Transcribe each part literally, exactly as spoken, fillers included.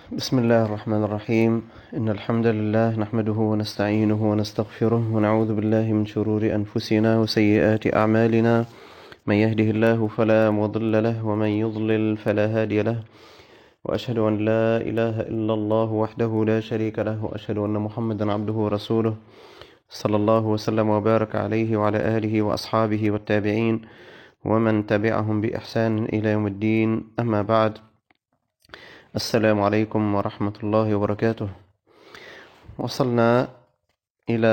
بسم الله الرحمن الرحيم. إن الحمد لله نحمده ونستعينه ونستغفره ونعوذ بالله من شرور أنفسنا وسيئات أعمالنا. من يهده الله فلا مضل له ومن يضلل فلا هادي له، وأشهد أن لا إله إلا الله وحده لا شريك له، وأشهد أن محمدا عبده ورسوله صلى الله وسلم وبارك عليه وعلى آله وأصحابه والتابعين ومن تبعهم بإحسان إلى يوم الدين. أما بعد، السلام عليكم ورحمة الله وبركاته. وصلنا إلى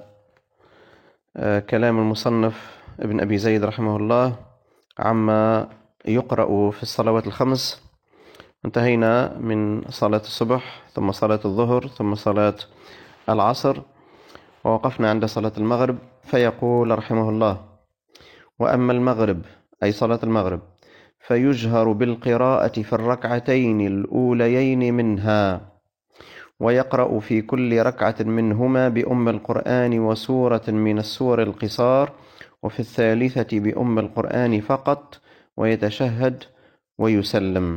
كلام المصنف ابن أبي زيد رحمه الله عما يقرأ في الصلوات الخمس. انتهينا من صلاة الصبح، ثم صلاة الظهر، ثم صلاة العصر، ووقفنا عند صلاة المغرب. فيقول رحمه الله: وأما المغرب، أي صلاة المغرب، فيجهر بالقراءة في الركعتين الأوليين منها، ويقرأ في كل ركعة منهما بأم القرآن وسورة من السور القصار، وفي الثالثة بأم القرآن فقط، ويتشهد ويسلم.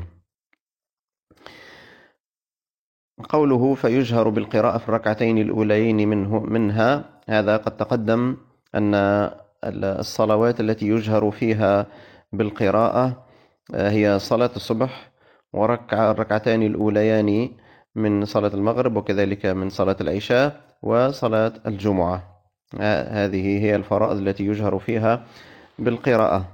قوله فيجهر بالقراءة في الركعتين الأوليين منه منها، هذا قد تقدم أن الصلوات التي يجهر فيها بالقراءة هي صلاة الصبح وركع الركعتان الأوليان من صلاة المغرب، وكذلك من صلاة العشاء وصلاة الجمعة. هذه هي الفرائض التي يجهر فيها بالقراءة.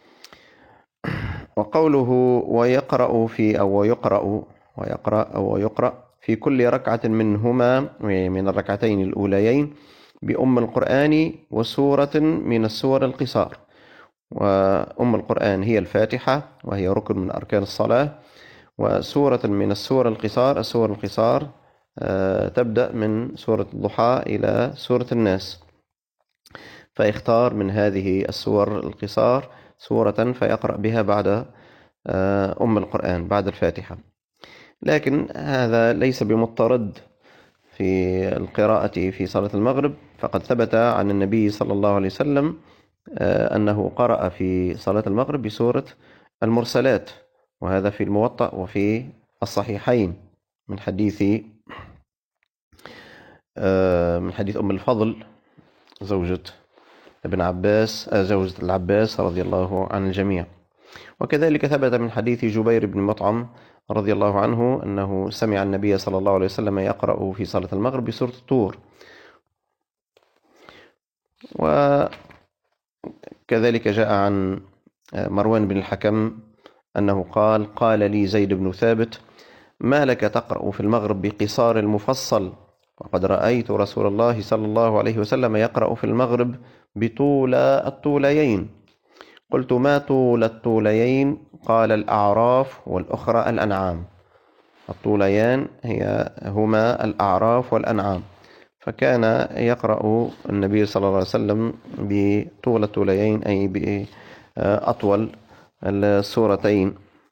وقوله ويقرأ في أو يقرأ ويقرأ أو يقرأ في كل ركعة منهما، من الركعتين الأوليين، بأم القرآن وسورة من السور القصار. وأم القرآن هي الفاتحة، وهي ركن من أركان الصلاة. وسورة من السور القصار، السور القصار تبدأ من سورة الضحى إلى سورة الناس، فيختار من هذه السور القصار سورة فيقرأ بها بعد أم القرآن بعد الفاتحة. لكن هذا ليس بمضطرد في القراءة في صلاة المغرب، فقد ثبت عن النبي صلى الله عليه وسلم أنه قرأ في صلاة المغرب بسورة المرسلات، وهذا في الموطأ وفي الصحيحين من حديث من حديث أم الفضل زوجة ابن عباس زوجة العباس رضي الله عن الجميع. وكذلك ثبت من حديث جبير بن مطعم رضي الله عنه أنه سمع النبي صلى الله عليه وسلم يقرأ في صلاة المغرب بسورة الطور. وكذلك جاء عن مروان بن الحكم أنه قال: قال لي زيد بن ثابت: ما لك تقرأ في المغرب بقصار المفصل، وقد رأيت رسول الله صلى الله عليه وسلم يقرأ في المغرب بطول الطوليين. قلت: ما طول الطوليين؟ قال: الأعراف، والأخرى الأنعام. الطوليان هي هما الأعراف والأنعام. فكان يقرأ النبي صلى الله عليه وسلم بطول الطوليين، أي بأطول السورتين،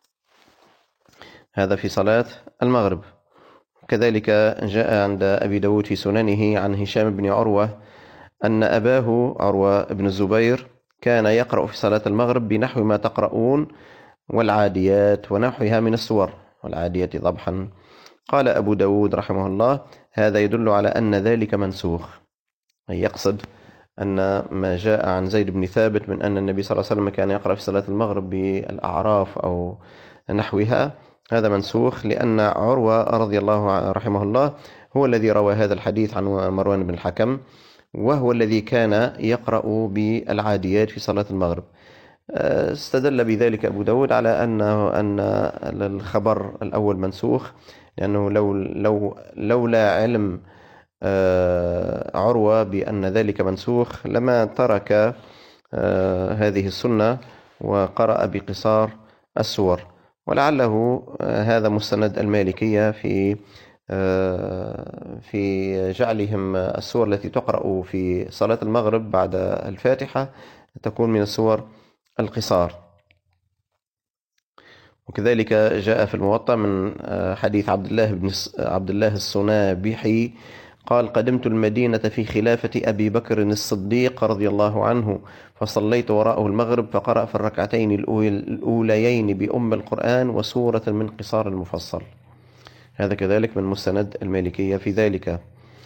هذا في صلاة المغرب. كذلك جاء عند أبي داود في سننه عن هشام بن عروة أن أباه عروة بن الزبير كان يقرأ في صلاة المغرب بنحو ما تقرؤون والعاديات ونحوها من السور، والعاديات ضبحا. قال أبو داود رحمه الله: هذا يدل على أن ذلك منسوخ، أي يقصد أن ما جاء عن زيد بن ثابت من أن النبي صلى الله عليه وسلم كان يقرأ في صلاة المغرب بالأعراف أو نحوها، هذا منسوخ، لأن عروة رضي الله رحمه الله هو الذي روى هذا الحديث عن مروان بن الحكم، وهو الذي كان يقرأ بالعاديات في صلاة المغرب. استدل بذلك أبو داود على أنه أن الخبر الأول منسوخ، لأنه لو لو لولا علم عروة بأن ذلك منسوخ لما ترك هذه السنة وقرأ بقصار السور. ولعله هذا مستند المالكية في في جعلهم السور التي تقرأ في صلاة المغرب بعد الفاتحة تكون من السور القصار. وكذلك جاء في الموطأ من حديث عبد الله بن عبد الله الصنابحي قال: قدمت المدينة في خلافة أبي بكر الصديق رضي الله عنه، فصليت وراءه المغرب، فقرأ في الركعتين الأوليين بأم القرآن وسورة من قصار المفصل. هذا كذلك من مستند المالكية في ذلك.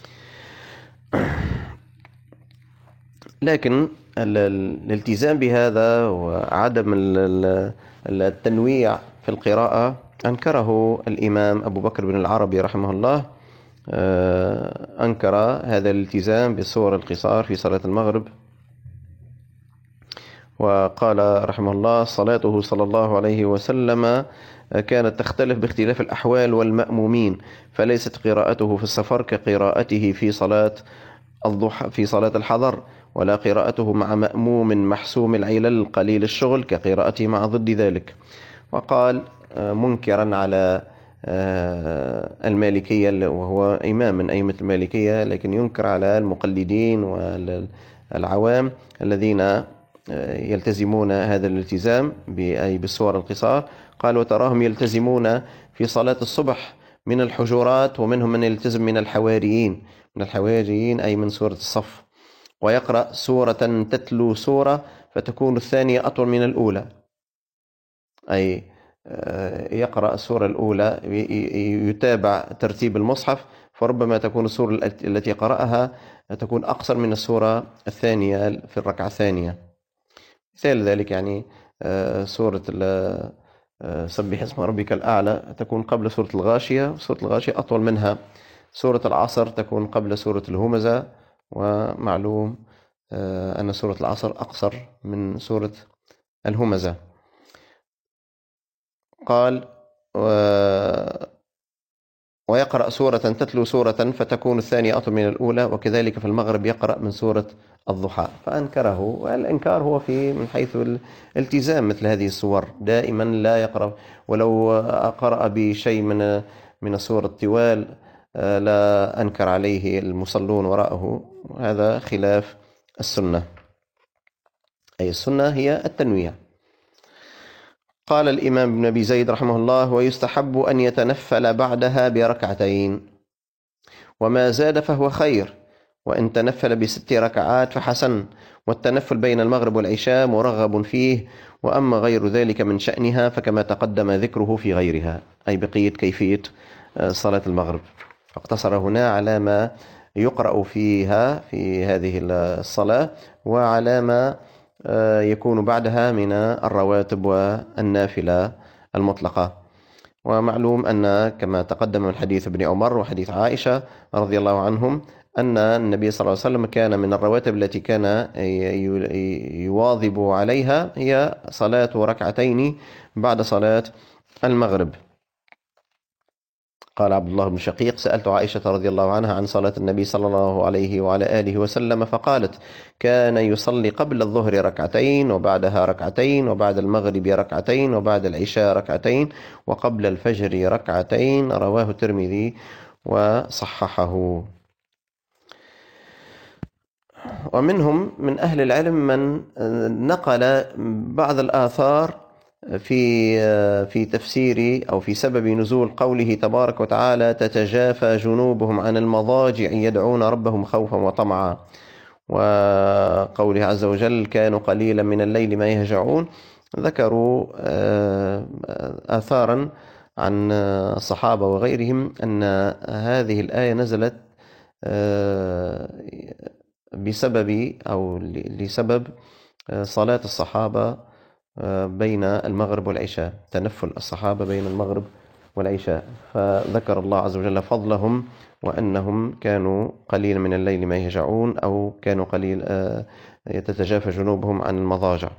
لكن الالتزام بهذا وعدم التنويع في القراءة أنكره الإمام أبو بكر بن العربي رحمه الله. أنكر هذا الالتزام بالسور القصار في صلاة المغرب، وقال رحمه الله: صلاته صلى الله عليه وسلم كانت تختلف باختلاف الأحوال والمأمومين، فليست قراءته في السفر كقراءته في صلاة الضحى في صلاة الحضر، ولا قراءته مع مأموم محسوم العلل قليل الشغل كقراءته مع ضد ذلك. وقال منكرا على المالكية، وهو إمام من أئمة المالكية، لكن ينكر على المقلدين والعوام الذين يلتزمون هذا الالتزام أي بالسور القصار. قال: وتراهم يلتزمون في صلاة الصبح من الحجرات، ومنهم من يلتزم من الحواريين من الحواريين أي من سورة الصف، ويقرأ سورة تتلو سورة فتكون الثانية أطول من الأولى، أي يقرأ السورة الأولى يتابع ترتيب المصحف، فربما تكون السورة التي قرأها تكون أقصر من السورة الثانية في الركعة الثانية. مثال ذلك يعني سورة سبح اسم ربك الأعلى تكون قبل سورة الغاشية، سورة الغاشية أطول منها. سورة العصر تكون قبل سورة الهمزة، ومعلوم أن سورة العصر أقصر من سورة الهمزة. قال: ويقرأ سورة تتلو سورة فتكون الثانية أطول من الأولى، وكذلك في المغرب يقرأ من سورة الضحى. فأنكره، والإنكار هو في من حيث الالتزام مثل هذه السور، دائما لا يقرأ، ولو قرأ بشيء من من السور الطوال لا أنكر عليه المصلون وراءه. هذا خلاف السنة، أي السنة هي التنويع. قال الإمام ابن أبي زيد رحمه الله: ويستحب أن يتنفل بعدها بركعتين، وما زاد فهو خير، وإن تنفل بست ركعات فحسن، والتنفل بين المغرب والعشاء مرغب فيه، وأما غير ذلك من شأنها فكما تقدم ذكره في غيرها، أي بقية كيفية صلاة المغرب. فاقتصر هنا على ما يقرأ فيها في هذه الصلاة، وعلى ما يكون بعدها من الرواتب والنافلة المطلقة. ومعلوم أن كما تقدم من حديث ابن عمر وحديث عائشة رضي الله عنهم أن النبي صلى الله عليه وسلم كان من الرواتب التي كان يواظب عليها هي صلاة ركعتين بعد صلاة المغرب. قال عبد الله بن شقيق: سألت عائشة رضي الله عنها عن صلاة النبي صلى الله عليه وعلى آله وسلم، فقالت: كان يصلي قبل الظهر ركعتين، وبعدها ركعتين، وبعد المغرب ركعتين، وبعد العشاء ركعتين، وقبل الفجر ركعتين. رواه الترمذي وصححه. ومنهم من أهل العلم من نقل بعض الآثار في في تفسير أو في سبب نزول قوله تبارك وتعالى: تتجافى جنوبهم عن المضاجع يدعون ربهم خوفا وطمعا، وقوله عز وجل: كانوا قليلا من الليل ما يهجعون. ذكروا آثارا عن الصحابة وغيرهم أن هذه الآية نزلت بسبب أو لسبب صلاة الصحابة بين المغرب والعشاء، تنفل الصحابة بين المغرب والعشاء، فذكر الله عز وجل فضلهم وأنهم كانوا قليلا من الليل ما يهجعون، أو كانوا قليل يتتجافى جنوبهم عن المضاجع.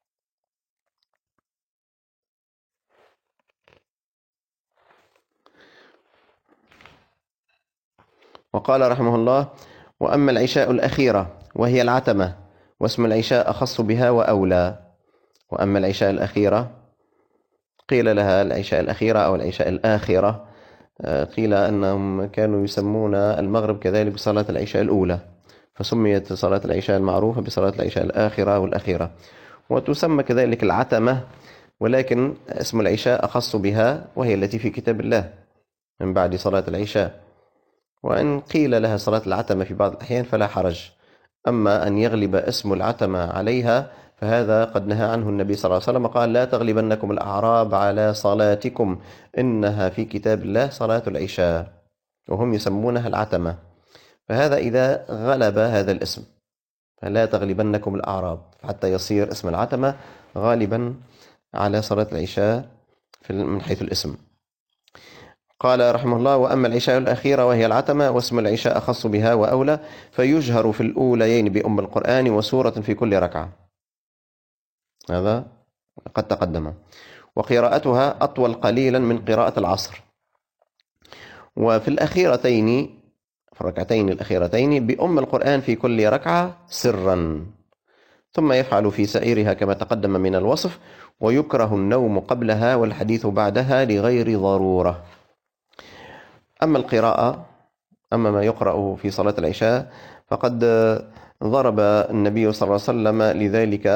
وقال رحمه الله: وأما العشاء الأخيرة وهي العتمة، واسم العشاء أخص بها وأولى. وأما العشاء الأخيرة قيل لها العشاء الأخيرة أو العشاء الآخرة، قيل أنهم كانوا يسمون المغرب كذلك بصلاة العشاء الأولى، فسميت صلاة العشاء المعروفة بصلاة العشاء الآخرة والأخيرة. وتسمى كذلك العتمة، ولكن اسم العشاء أخص بها، وهي التي في كتاب الله من بعد صلاة العشاء. وإن قيل لها صلاة العتمة في بعض الأحيان فلا حرج، أما أن يغلب اسم العتمة عليها فهذا قد نهى عنه النبي صلى الله عليه وسلم، قال: لا تغلبنكم الأعراب على صلاتكم، إنها في كتاب الله صلاة العشاء، وهم يسمونها العتمة. فهذا إذا غلب هذا الاسم، فلا تغلبنكم الأعراب، حتى يصير اسم العتمة غالبا على صلاة العشاء من حيث الاسم. قال رحمه الله: وأما العشاء الأخيرة وهي العتمة، واسم العشاء أخص بها وأولى، فيجهر في الأوليين بأم القرآن وسورة في كل ركعة. هذا قد تقدم. وقراءتها أطول قليلا من قراءة العصر. وفي الأخيرتين، في الركعتين الأخيرتين، بأم القرآن في كل ركعة سرا، ثم يفعل في سائرها كما تقدم من الوصف. ويكره النوم قبلها والحديث بعدها لغير ضرورة. أما القراءة، أما ما يقرأ في صلاة العشاء، فقد ضرب النبي صلى الله عليه وسلم لذلك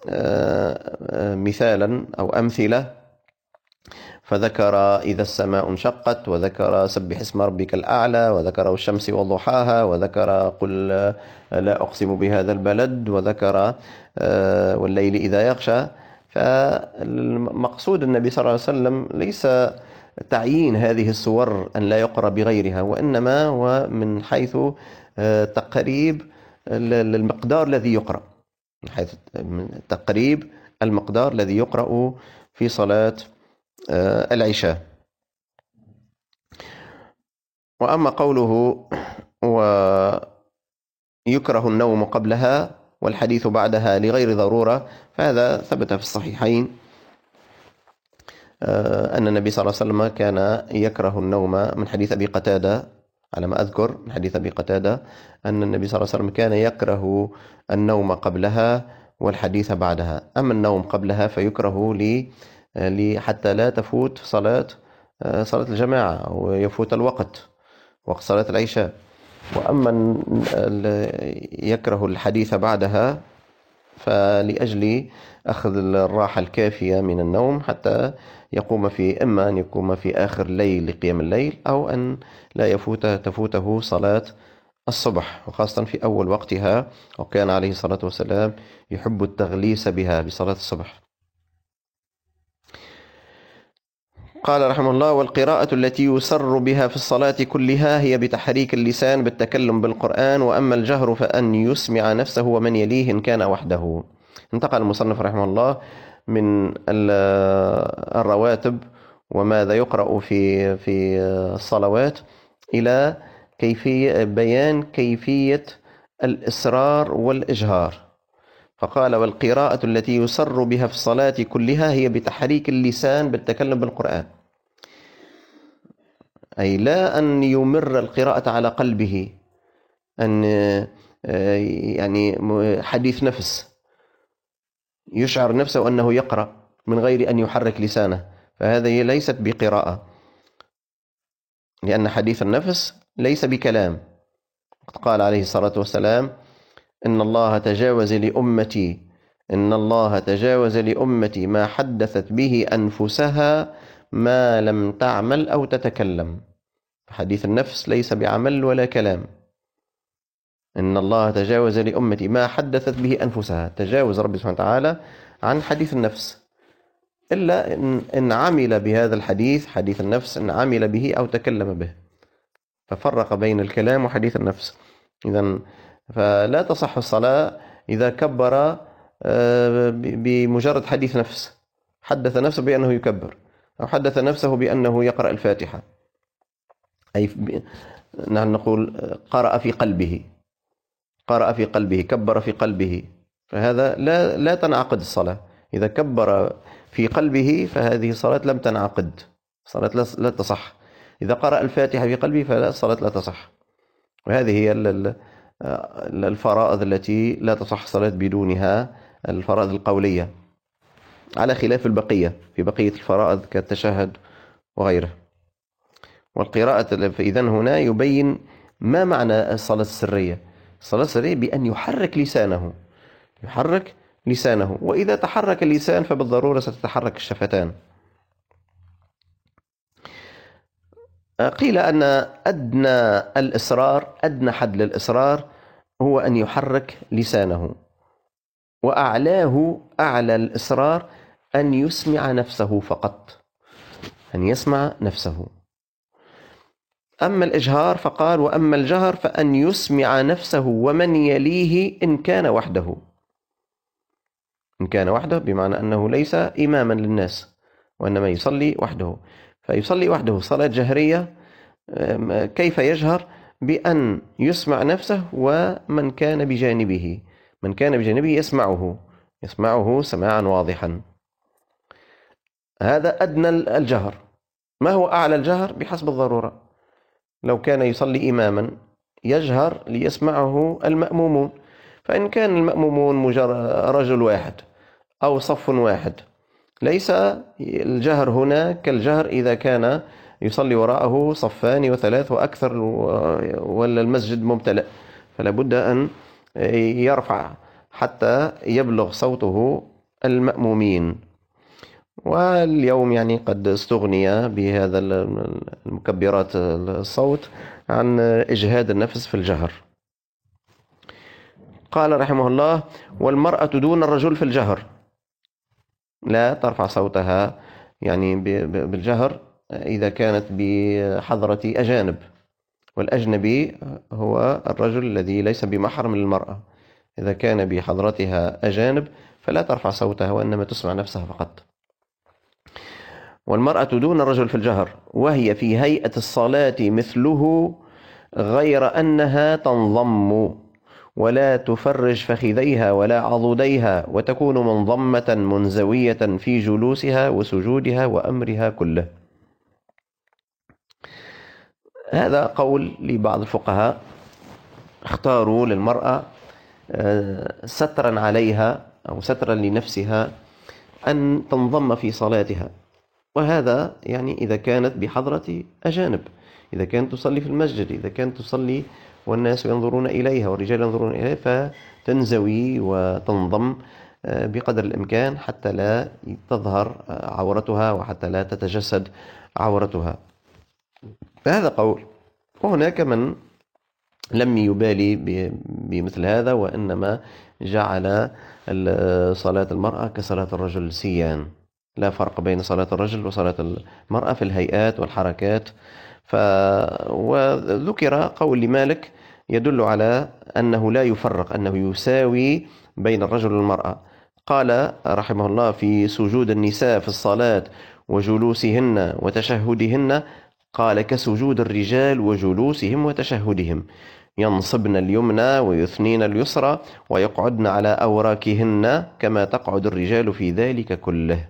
مثالا أو أمثلة، فذكر إذا السماء انشقت، وذكر سبح اسم ربك الأعلى، وذكر الشمس وضحاها، وذكر قل لا أقسم بهذا البلد، وذكر والليل إذا يغشى. فالمقصود النبي صلى الله عليه وسلم ليس تعيين هذه السور أن لا يقرأ بغيرها، وإنما هو من حيث تقريب المقدار الذي يقرأ، من حيث تقريب المقدار الذي يقرأ في صلاة العشاء. وأما قوله ويكره النوم قبلها والحديث بعدها لغير ضرورة، فهذا ثبت في الصحيحين أن النبي صلى الله عليه وسلم كان يكره النوم، من حديث أبي قتادة على ما أذكر، من حديث أبي قتادة أن النبي صلى الله عليه وسلم كان يكره النوم قبلها والحديث بعدها. أما النوم قبلها فيكره لي حتى لا تفوت صلاة صلاة الجماعة ويفوت الوقت، وقت صلاة العشاء. وأما يكره الحديث بعدها فلأجل أخذ الراحة الكافية من النوم، حتى يقوم في إما أن يقوم في آخر الليل لقيام الليل، أو أن لا يفوت تفوته صلاة الصبح، وخاصة في أول وقتها، وكان عليه الصلاة والسلام يحب التغليس بها بصلاة الصبح. قال رحمه الله: والقراءة التي يسر بها في الصلاة كلها هي بتحريك اللسان بالتكلم بالقرآن، وأما الجهر فأن يسمع نفسه ومن يليه إن كان وحده. انتقل المصنف رحمه الله من الرواتب وماذا يقرأ في في الصلوات إلى كيفية بيان كيفية الإسرار والإجهار. فقال: والقراءة التي يسر بها في الصلاة كلها هي بتحريك اللسان بالتكلم بالقرآن، أي لا أن يمر القراءة على قلبه، أن يعني حديث نفس يشعر نفسه أنه يقرأ من غير أن يحرك لسانه، فهذه ليست بقراءة، لأن حديث النفس ليس بكلام. قال عليه الصلاة والسلام: إن الله تجاوز لأمتي إن الله تجاوز لأمتي ما حدثت به أنفسها ما لم تعمل أو تتكلم. حديث النفس ليس بعمل ولا كلام. إن الله تجاوز لأمتي ما حدثت به أنفسها، تجاوز ربي سبحانه وتعالى عن حديث النفس، إلا إن, إن عمل بهذا الحديث، حديث النفس، إن عمل به أو تكلم به، ففرق بين الكلام وحديث النفس. إذن فلا تصح الصلاة إذا كبر بمجرد حديث نفس، حدث نفسه بأنه يكبر، أو حدث نفسه بأنه يقرأ الفاتحة، أي نحن نقول قرأ في قلبه، قرأ في قلبه، كبر في قلبه، فهذا لا لا تنعقد الصلاة. إذا كبر في قلبه فهذه الصلاة لم تنعقد، الصلاة لا تصح. إذا قرأ الفاتحة في قلبه فلا، الصلاة لا تصح. وهذه هي الفرائض التي لا تصح الصلاة بدونها، الفرائض القولية، على خلاف البقية في بقية الفرائض كالتشهد وغيره. والقراءة إذن هنا يبين ما معنى الصلاة السرية. الصلاة السرية بأن يحرك لسانه، يحرك لسانه، وإذا تحرك اللسان فبالضرورة ستتحرك الشفتان. قيل أن أدنى الإصرار، أدنى حد للإصرار هو أن يحرك لسانه، وأعلاه أعلى الإصرار أن يسمع نفسه فقط، أن يسمع نفسه. أما الإجهار فقال: وأما الجهر فأن يسمع نفسه ومن يليه إن كان وحده. إن كان وحده بمعنى أنه ليس إماما للناس، وإنما يصلي وحده. فيصلي وحده صلاة جهرية، كيف يجهر؟ بأن يسمع نفسه ومن كان بجانبه، من كان بجانبه يسمعه يسمعه سماعا واضحا. هذا أدنى الجهر. ما هو أعلى الجهر؟ بحسب الضرورة. لو كان يصلي إماما يجهر ليسمعه المأمومون، فإن كان المأمومون مجرد رجل واحد أو صف واحد، ليس الجهر هنا كالجهر إذا كان يصلي وراءه صفان وثلاث وأكثر ولا المسجد ممتلئ، فلا بد أن يرفع حتى يبلغ صوته المأمومين. واليوم يعني قد استغني بهذا المكبرات الصوت عن إجهاد النفس في الجهر. قال رحمه الله: والمرأة دون الرجل في الجهر، لا ترفع صوتها يعني بالجهر إذا كانت بحضرة أجانب، والأجنبي هو الرجل الذي ليس بمحرم للمرأة. إذا كان بحضرتها أجانب فلا ترفع صوتها وإنما تسمع نفسها فقط. والمرأة دون الرجل في الجهر وهي في هيئة الصلاة مثله، غير أنها تنضم ولا تفرج فخذيها ولا عضديها، وتكون منضمة منزوية في جلوسها وسجودها وأمرها كله. هذا قول لبعض الفقهاء، اختاروا للمرأة سترا عليها أو سترا لنفسها أن تنضم في صلاتها، وهذا يعني إذا كانت بحضرة أجانب، إذا كانت تصلي في المسجد، إذا كانت تصلي والناس ينظرون إليها والرجال ينظرون إليها، فتنزوي وتنضم بقدر الإمكان حتى لا تظهر عورتها وحتى لا تتجسد عورتها. فهذا قول. وهناك من لم يبالي بمثل هذا، وإنما جعل صلاة المرأة كصلاة الرجل سيان، لا فرق بين صلاة الرجل وصلاة المرأة في الهيئات والحركات. ف... وذكر قول لمالك يدل على أنه لا يفرق، أنه يساوي بين الرجل والمرأة. قال رحمه الله: في سجود النساء في الصلاة وجلوسهن وتشهدهن، قال: كسجود الرجال وجلوسهم وتشهدهم، ينصبن اليمنى ويثنين اليسرى ويقعدن على أوراكهن كما تقعد الرجال في ذلك كله.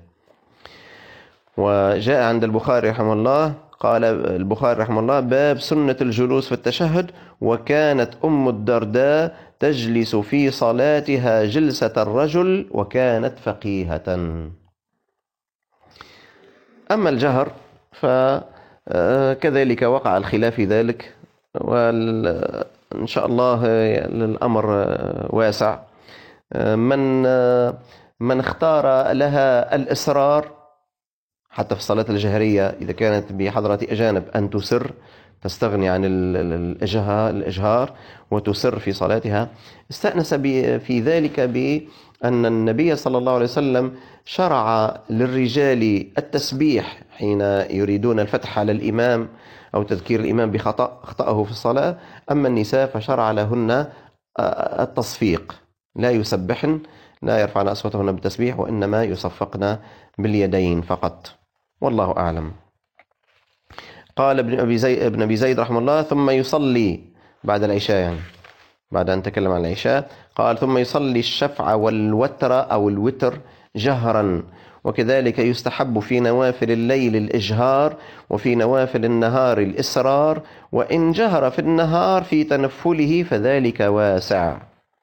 وجاء عند البخاري رحمه الله، قال البخاري رحمه الله: باب سنة الجلوس في التشهد، وكانت أم الدرداء تجلس في صلاتها جلسة الرجل وكانت فقيهة. أما الجهر فكذلك وقع الخلاف في ذلك، وإن شاء الله الأمر واسع. من من اختار لها الإصرار حتى في الصلاة الجهرية إذا كانت بحضرة أجانب أن تسر، تستغني عن الإجهار وتسر في صلاتها، استأنس في ذلك بأن النبي صلى الله عليه وسلم شرع للرجال التسبيح حين يريدون الفتح على الإمام أو تذكير الإمام بخطأ خطأه في الصلاة. أما النساء فشرع لهن التصفيق، لا يسبحن، لا يرفعن أصواتهن بالتسبيح، وإنما يصفقن باليدين فقط، والله أعلم. قال ابن أبي زيد, ابن أبي زيد رحمه الله: ثم يصلي بعد العشاء، يعني بعد أن تكلم عن العشاء قال: ثم يصلي الشفع والوتر أو الوتر جهرا، وكذلك يستحب في نوافل الليل الإجهار، وفي نوافل النهار الإسرار، وإن جهر في النهار في تنفله فذلك واسع.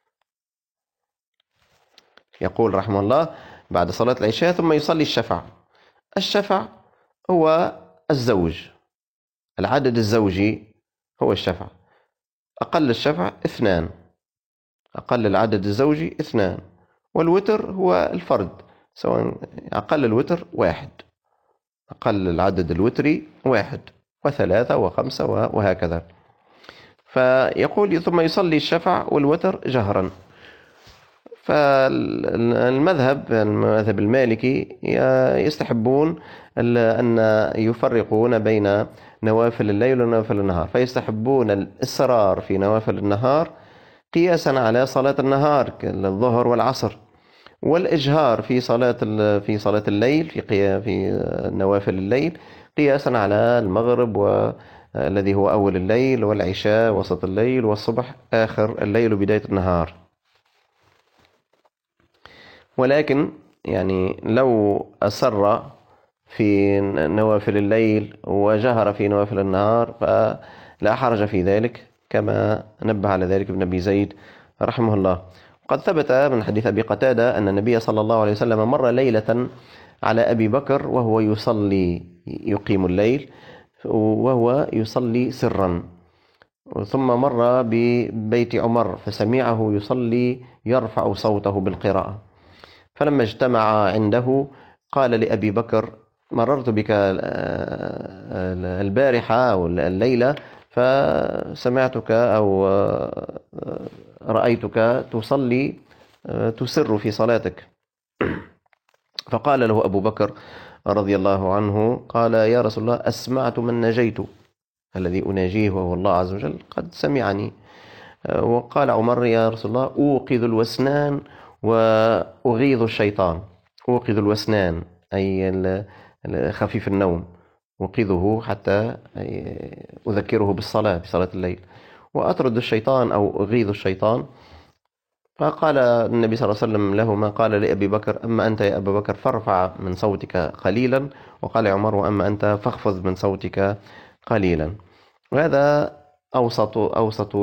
يقول رحمه الله بعد صلاة العشاء: ثم يصلي الشفع. الشفع هو الزوج، العدد الزوجي هو الشفع. أقل الشفع اثنان، أقل العدد الزوجي اثنان. والوتر هو الفرد، سواء أقل الوتر واحد، أقل العدد الوتري واحد وثلاثة وخمسة وهكذا. فيقول: ثم يصلي الشفع والوتر جهرا. فالمذهب المذهب المالكي يستحبون أن يفرقون بين نوافل الليل ونوافل النهار، فيستحبون الإصرار في نوافل النهار قياسا على صلاة النهار كالظهر والعصر، والإجهار في صلاة في صلاة الليل في في نوافل الليل قياسا على المغرب والذي هو أول الليل، والعشاء وسط الليل، والصبح آخر الليل وبداية النهار. ولكن يعني لو أسر في نوافل الليل وجهر في نوافل النهار فلا حرج في ذلك، كما نبه على ذلك ابن أبي زيد رحمه الله. وقد ثبت من حديث أبي قتادة أن النبي صلى الله عليه وسلم مر ليلة على أبي بكر وهو يصلي يقيم الليل وهو يصلي سرا، ثم مر ببيت عمر فسمعه يصلي يرفع صوته بالقراءة، فلما اجتمع عنده قال لأبي بكر: مررت بك البارحة أو الليلة فسمعتك أو رأيتك تصلي تسر في صلاتك. فقال له أبو بكر رضي الله عنه قال: يا رسول الله، أسمعت من نجيت، الذي أناجيه وهو الله عز وجل قد سمعني. وقال عمر: يا رسول الله، أوقظ الوسنان وأغيظ الشيطان. أوقظ الوسنان أي خفيف النوم، أوقظه حتى أذكره بالصلاة بصلاة الليل، وأطرد الشيطان أو أغيظ الشيطان. فقال النبي صلى الله عليه وسلم له ما قال لأبي بكر: أما أنت يا أبا بكر فارفع من صوتك قليلا، وقال عمر: وأما أنت فاخفض من صوتك قليلا. وهذا أوسط أوسط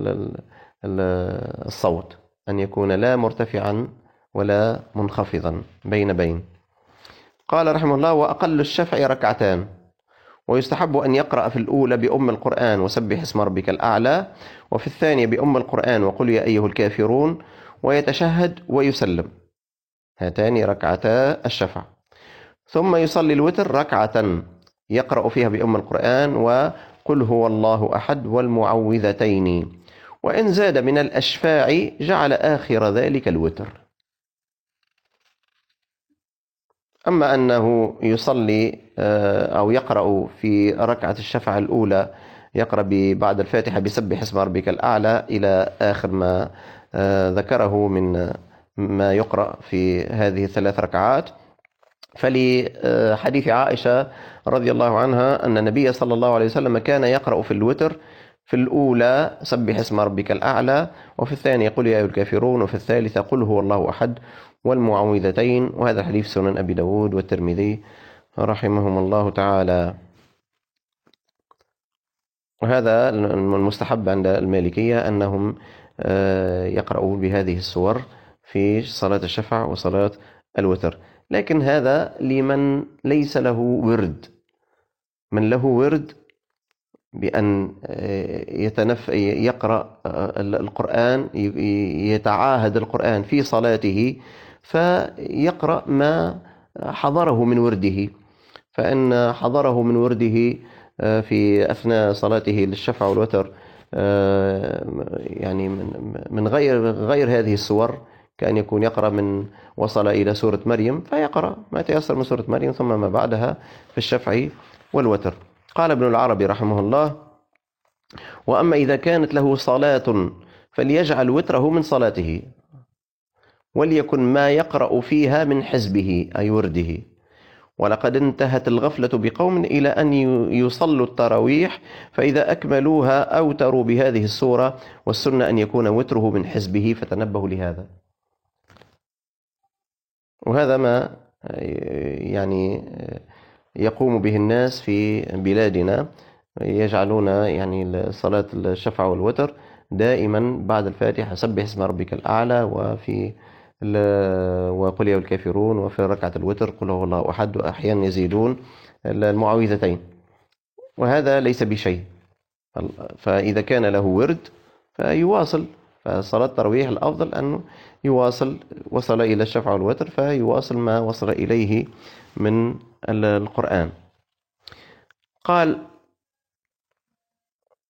الصوت، أن يكون لا مرتفعا ولا منخفضا بين بين. قال رحمه الله: وأقل الشفع ركعتان، ويستحب أن يقرأ في الأولى بأم القرآن وسبح اسم ربك الأعلى، وفي الثانية بأم القرآن وقل يا أيها الكافرون، ويتشهد ويسلم، هاتان ركعتا الشفع. ثم يصلي الوتر ركعة يقرأ فيها بأم القرآن وقل هو الله أحد والمعوذتين، وإن زاد من الأشفاع جعل آخر ذلك الوتر. أما أنه يصلي أو يقرأ في ركعة الشفع الأولى يقرأ بعد الفاتحة بسبح اسم ربك الأعلى إلى آخر ما ذكره من ما يقرأ في هذه الثلاث ركعات، فلحديث عائشة رضي الله عنها أن النبي صلى الله عليه وسلم كان يقرأ في الوتر في الأولى سبح اسم ربك الأعلى، وفي الثانية قل يا أيها الكافرون، وفي الثالثة قل هو الله أحد والمعوذتين. وهذا الحديث سنن أبي داود والترمذي رحمهم الله تعالى. وهذا المستحب عند المالكية أنهم يقرؤون بهذه السور في صلاة الشفع وصلاة الوتر، لكن هذا لمن ليس له ورد. من له ورد بأن يتنف يقرأ القرآن، يتعاهد القرآن في صلاته، فيقرأ ما حضره من ورده. فإن حضره من ورده في أثناء صلاته للشفع والوتر يعني من غير غير هذه السور، كأن يكون يقرأ من وصل إلى سورة مريم فيقرأ ما تيسر من سورة مريم ثم ما بعدها في الشفع والوتر. قال ابن العربي رحمه الله: وأما إذا كانت له صلاة فليجعل وتره من صلاته، وليكن ما يقرأ فيها من حزبه أي ورده. ولقد انتهت الغفلة بقوم إلى أن يصلوا التراويح فإذا أكملوها أوتروا بهذه السورة، والسنة أن يكون وتره من حزبه، فتنبهوا لهذا. وهذا ما يعني يقوم به الناس في بلادنا، يجعلون يعني صلاة الشفع والوتر دائما بعد الفاتحة سبح اسم ربك الأعلى، وفي وقل يا الكافرون، وفي ركعة الوتر قل هو الله أحد، وأحيانا يزيدون المعوذتين، وهذا ليس بشيء. فإذا كان له ورد فيواصل، فصلاة التراويح الأفضل أنه يواصل، وصل إلى الشفع والوتر فيواصل ما وصل إليه من القرآن. قال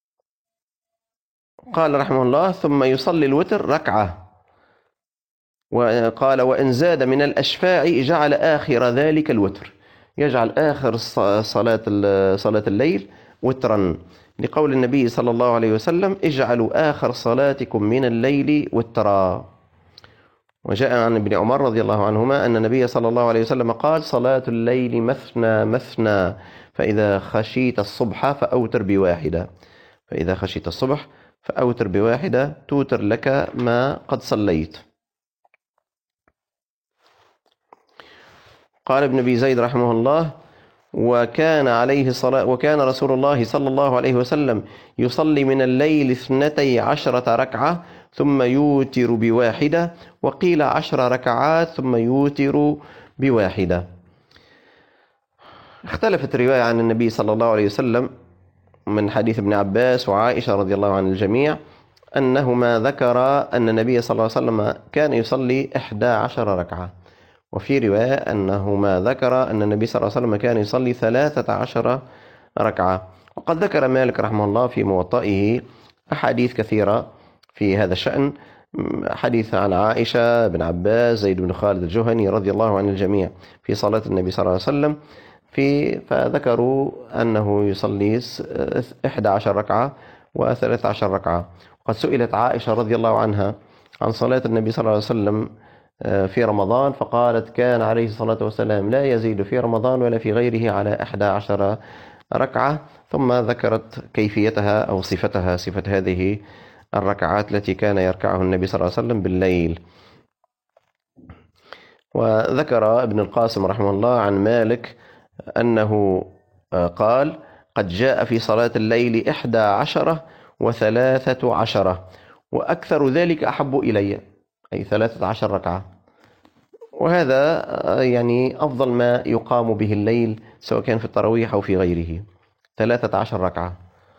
قال رحمه الله: ثم يصلي الوتر ركعة وقال وإن زاد من الأشفاع جعل آخر ذلك الوتر، يجعل آخر صلاة صلاة الليل وترا، لقول النبي صلى الله عليه وسلم اجعلوا آخر صلاتكم من الليل وترا. وجاء عن ابن عمر رضي الله عنهما أن النبي صلى الله عليه وسلم قال صلاة الليل مثنى مثنى، فإذا خشيت الصبح فأوتر بواحدة، فإذا خشيت الصبح فأوتر بواحدة توتر لك ما قد صليت. قال ابن أبي زيد رحمه الله وكان عليه الصلاة وكان رسول الله صلى الله عليه وسلم يصلي من الليل اثنتي عشرة ركعة ثم يوتر بواحدة، وقيل عشر ركعات ثم يوتر بواحدة. اختلفت رواية عن النبي صلى الله عليه وسلم من حديث ابن عباس وعائشة رضي الله عن الجميع أنهما ذكر أن النبي صلى الله عليه وسلم كان يصلي إحدى عشر ركعة، وفي رواية أنهما ذكر أن النبي صلى الله عليه وسلم كان يصلي ثلاثة عشر ركعة. وقد ذكر مالك رحمه الله في موطئه أحاديث كثيرة في هذا الشأن، حديث عن عائشة، بن عباس، زيد بن خالد الجهني رضي الله عن الجميع في صلاة النبي صلى الله عليه وسلم، في فذكروا أنه يصلي إحدى عشر ركعة وثلاث عشر ركعة. وقد سئلت عائشة رضي الله عنها عن صلاة النبي صلى الله عليه وسلم في رمضان، فقالت كان عليه الصلاة والسلام لا يزيد في رمضان ولا في غيره على إحدى عشر ركعة، ثم ذكرت كيفيتها أو صفتها، صفة هذه الركعات التي كان يركعه النبي صلى الله عليه وسلم بالليل. وذكر ابن القاسم رحمه الله عن مالك أنه قال قد جاء في صلاة الليل إحدى عشرة وثلاثة عشرة، وأكثر ذلك أحب إلي، أي ثلاثة عشر ركعة. وهذا يعني أفضل ما يقام به الليل سواء كان في التراويح أو في غيره، ثلاثة عشر ركعة.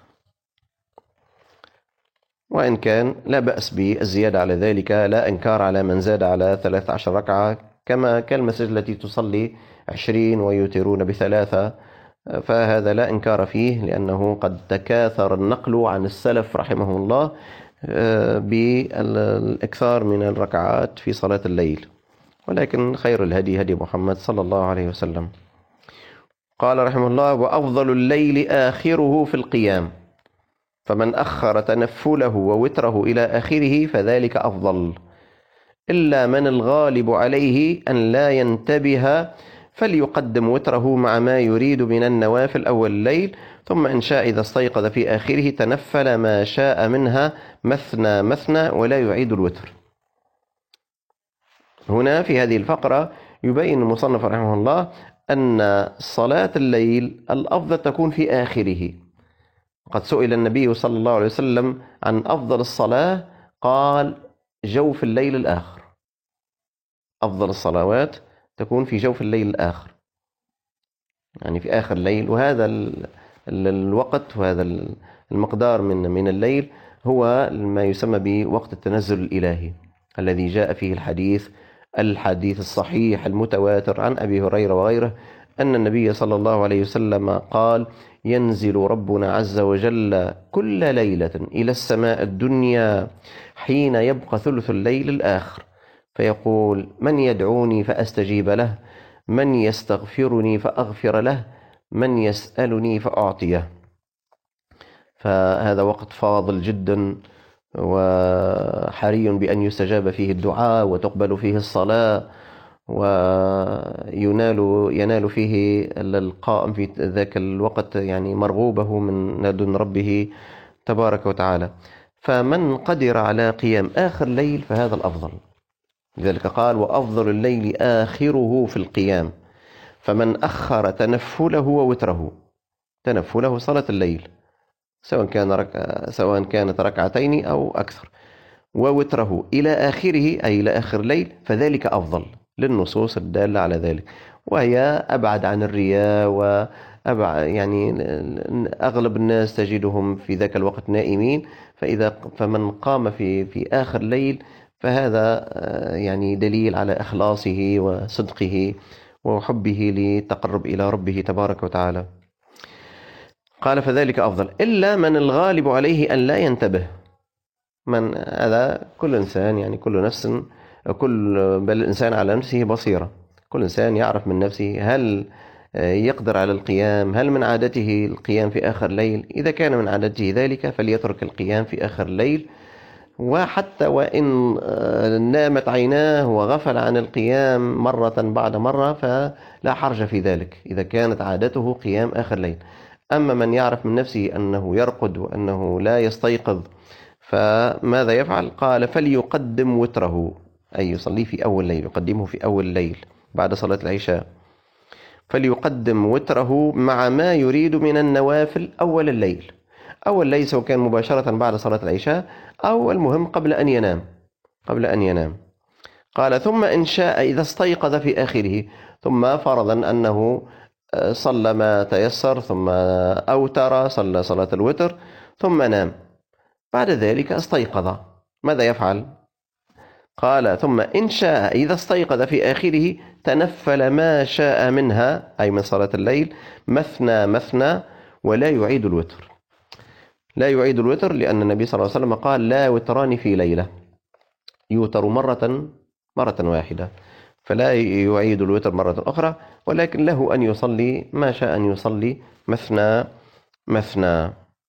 وإن كان لا بأس بالزيادة على ذلك، لا إنكار على من زاد على ثلاثة عشر ركعة، كما كالمسجد التي تصلي عشرين ويوترون بثلاثة، فهذا لا إنكار فيه، لأنه قد تكاثر النقل عن السلف رحمه الله بالإكثار من الركعات في صلاة الليل، ولكن خير الهدي هدي محمد صلى الله عليه وسلم. قال رحمه الله وأفضل الليل آخره في القيام، فمن أخر تنفله ووتره إلى آخره فذلك أفضل، إلا من الغالب عليه أن لا ينتبه فليقدم وتره مع ما يريد من النوافل أول الليل، ثم إن شاء إذا استيقظ في آخره تنفل ما شاء منها مثنى مثنى ولا يعيد الوتر. هنا في هذه الفقرة يبين المصنف رحمه الله أن صلاة الليل الأفضل تكون في آخره. قد سئل النبي صلى الله عليه وسلم عن أفضل الصلاة، قال جوف الليل الآخر، أفضل الصلوات تكون في جوف الليل الآخر، يعني في آخر الليل. وهذا الوقت وهذا المقدار من من الليل هو ما يسمى بوقت التنزل الإلهي، الذي جاء فيه الحديث الحديث الصحيح المتواتر عن أبي هريرة وغيره أن النبي صلى الله عليه وسلم قال ينزل ربنا عز وجل كل ليلة إلى السماء الدنيا حين يبقى ثلث الليل الآخر، فيقول من يدعوني فأستجيب له، من يستغفرني فأغفر له، من يسألني فأعطيه. فهذا وقت فاضل جدا، وحري بأن يستجاب فيه الدعاء وتقبل فيه الصلاة، وينال ينال فيه القائم في ذاك الوقت يعني مرغوبه من لدن ربه تبارك وتعالى. فمن قدر على قيام آخر الليل فهذا الأفضل، لذلك قال وأفضل الليل آخره في القيام، فمن أخر تنفله ووتره، تنفله صلاة الليل سواء كان رك... سواء كانت ركعتين أو أكثر، ووتره إلى آخره أي إلى آخر الليل، فذلك أفضل للنصوص الدالة على ذلك، وهي أبعد عن الرياء، وأبعد يعني أغلب الناس تجدهم في ذاك الوقت نائمين، فإذا فمن قام في في آخر الليل فهذا يعني دليل على إخلاصه وصدقه وحبه للتقرب إلى ربه تبارك وتعالى. قال فذلك أفضل، إلا من الغالب عليه أن لا ينتبه. من هذا كل إنسان يعني كل نفس كل بل الإنسان على نفسه بصيرة. كل إنسان يعرف من نفسه هل يقدر على القيام، هل من عادته القيام في آخر الليل. إذا كان من عادته ذلك فليترك القيام في آخر الليل، وحتى وإن نامت عيناه وغفل عن القيام مرة بعد مرة فلا حرج في ذلك إذا كانت عادته قيام آخر الليل. أما من يعرف من نفسه أنه يرقد وأنه لا يستيقظ فماذا يفعل؟ قال فليقدم وتره، أي يصلي في أول الليل، يقدمه في أول الليل بعد صلاة العشاء. فليقدم وتره مع ما يريد من النوافل أول الليل. أول الليل سواء كان مباشرة بعد صلاة العشاء أو المهم قبل أن ينام، قبل أن ينام. قال ثم إن شاء إذا استيقظ في آخره، ثم فرضا أنه صلى ما تيسر ثم أوتر، صلى صلاة الوتر ثم نام، بعد ذلك استيقظ، ماذا يفعل؟ قال ثم إن شاء إذا استيقظ في آخره تنفل ما شاء منها، أي من صلاة الليل، مثنى مثنى، ولا يعيد الوتر. لا يعيد الوتر لأن النبي صلى الله عليه وسلم قال لا وتران في ليلة، يوتر مرة مرة واحدة، فلا يعيد الوتر مرة أخرى، ولكن له أن يصلي ما شاء أن يصلي مثنى مثنى.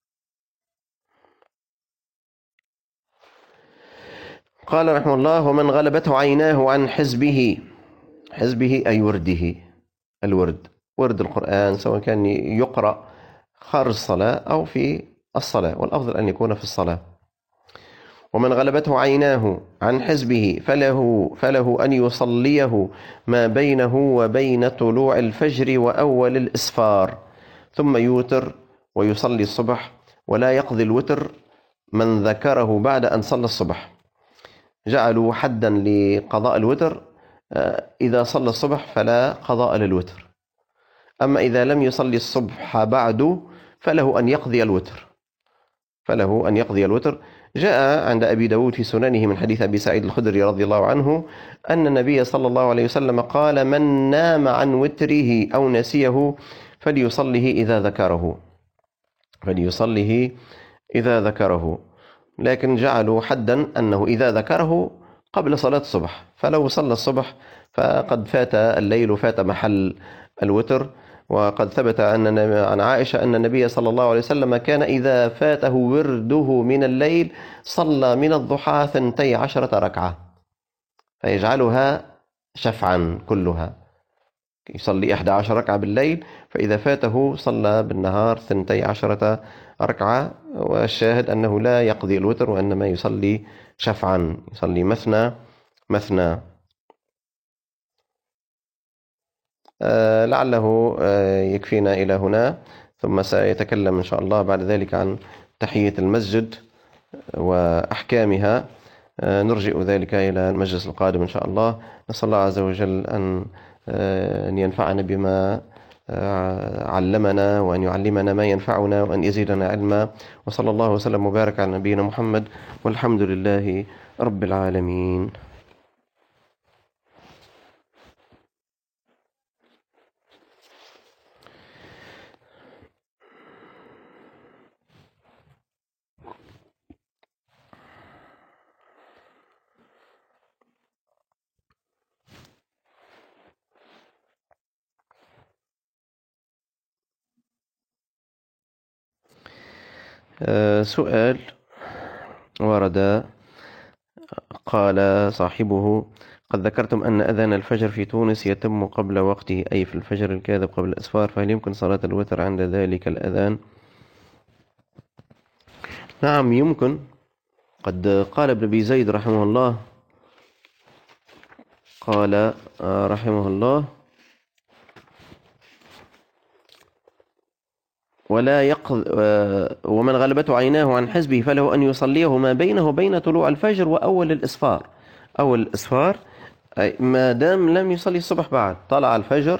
قال رحمه الله ومن غلبته عيناه عن حزبه، حزبه أي ورده، الورد، ورد القرآن سواء كان يقرأ خارج الصلاة أو في الصلاة، والأفضل أن يكون في الصلاة. ومن غلبته عيناه عن حزبه فله, فله أن يصليه ما بينه وبين طلوع الفجر وأول الإسفار، ثم يوتر ويصلي الصبح، ولا يقضي الوتر من ذكره بعد أن صلى الصبح. جعلوا حدا لقضاء الوتر إذا صلى الصبح فلا قضاء للوتر، أما إذا لم يصلي الصبح بعد فله أن يقضي الوتر، فله أن يقضي الوتر. جاء عند أبي داود في سننه من حديث أبي سعيد الخدري رضي الله عنه أن النبي صلى الله عليه وسلم قال من نام عن وتره أو نسيه فليصله إذا ذكره، فليصله إذا ذكره. لكن جعلوا حدا أنه إذا ذكره قبل صلاة الصبح، فلو صلى الصبح فقد فات الليل، فات محل الوتر. وقد ثبت أن عن عائشة أن النبي صلى الله عليه وسلم كان إذا فاته ورده من الليل صلى من الضحى ثنتي عشرة ركعة، فيجعلها شفعا كلها، يصلي إحدى عشر ركعة بالليل، فإذا فاته صلى بالنهار ثنتي عشرة ركعة. والشاهد أنه لا يقضي الوتر وإنما يصلي شفعا، يصلي مثنى مثنى. آه لعله آه يكفينا إلى هنا، ثم سيتكلم إن شاء الله بعد ذلك عن تحية المسجد وأحكامها. آه نرجئ ذلك إلى المجلس القادم إن شاء الله. نسأل الله عز وجل أن آه أن ينفعنا بما آه علمنا، وأن يعلمنا ما ينفعنا، وأن يزيدنا علما. وصلى الله وسلم وبارك على نبينا محمد، والحمد لله رب العالمين. آه سؤال ورد، قال صاحبه قد ذكرتم أن أذان الفجر في تونس يتم قبل وقته، أي في الفجر الكاذب قبل الأسفار، فهل يمكن صلاة الوتر عند ذلك الأذان؟ نعم يمكن. قد قال ابن أبي زيد رحمه الله، قال رحمه الله ولا يقض ومن غلبته عيناه عن حزبه فله أن يصليه ما بينه وبين طلوع الفجر وأول الإسفار. أول الإسفار أي ما دام لم يصلي الصبح بعد، طلع الفجر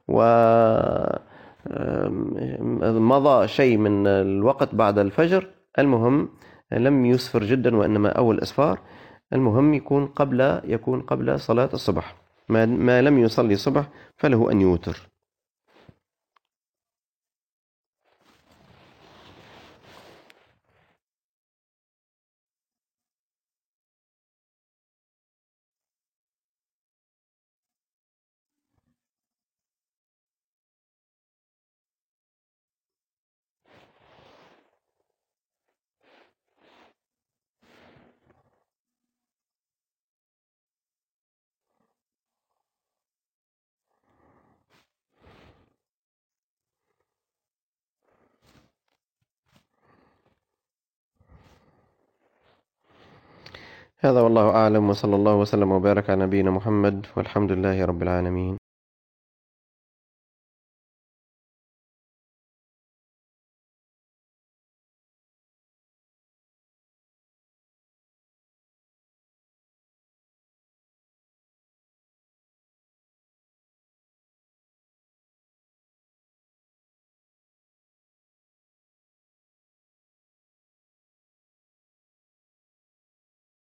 ومضى شيء من الوقت بعد الفجر، المهم لم يسفر جدا وإنما أول إسفار، المهم يكون قبل يكون قبل صلاة الصبح. ما ما لم يصلي الصبح فله أن يوتر. هذا والله أعلم، وصلى الله وسلم وبارك على نبينا محمد، والحمد لله رب العالمين.